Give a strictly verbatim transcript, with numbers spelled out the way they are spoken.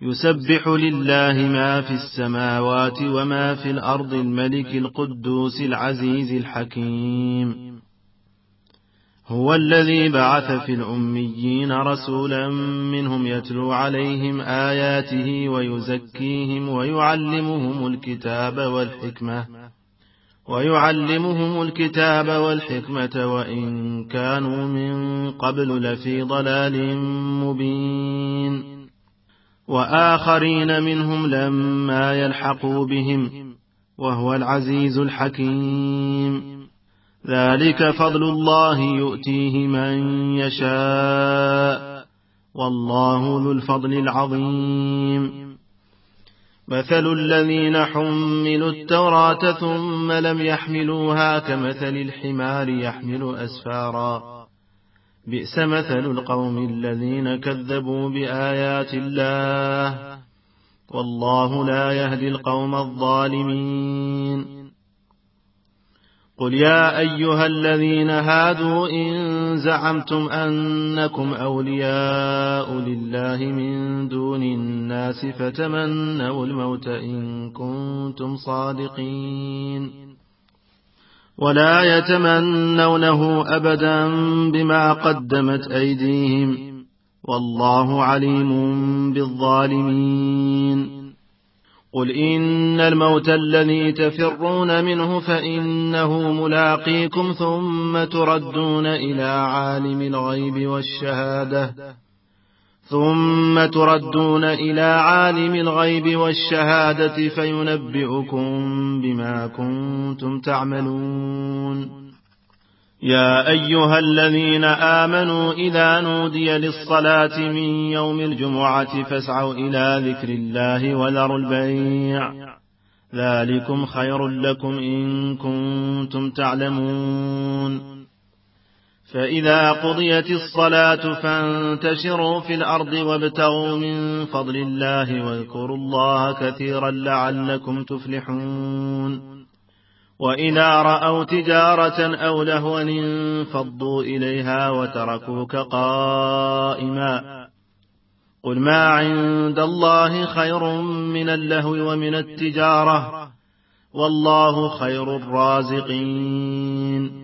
يسبح لله ما في السماوات وما في الأرض الملك القدوس العزيز الحكيم. هو الذي بعث في الأميين رسولا منهم يتلو عليهم آياته ويزكيهم ويعلمهم الكتاب والحكمة ويعلمهم الكتاب والحكمة وإن كانوا من قبل لفي ضلال مبين. وآخرين منهم لما يلحقوا بهم وهو العزيز الحكيم. ذلك فضل الله يؤتيه من يشاء والله ذو الفضل العظيم. مثل الذين حملوا التوراة ثم لم يحملوها كمثل الحمار يحمل أسفارا بئس مثل القوم الذين كذبوا بآيات الله والله لا يهدي القوم الظالمين. قل يا أيها الذين هادوا إن زعمتم أنكم أولياء لله من دون الناس فتمنوا الموت إن كنتم صادقين ولا يتمنونه أبدا بما قدمت أيديهم والله عليم بالظالمين. قل إن الموت الذي تفرون منه فإنه ملاقيكم ثم تردون إلى عالم الغيب والشهادة ثم تردون إلى عالم الغيب والشهادة فينبئكم بما كنتم تعملون. يا أيها الذين آمنوا إذا نودي للصلاة من يوم الجمعة فاسعوا إلى ذكر الله وذروا البيع ذلكم خير لكم إن كنتم تعلمون. فإذا قضيت الصلاة فانتشروا في الأرض وابتغوا من فضل الله واذكروا الله كثيرا لعلكم تفلحون. وإذا رأوا تجارة أو لهوا انفضوا إليها وتركوك قائما قل ما عند الله خير من اللهو ومن التجارة والله خير الرازقين.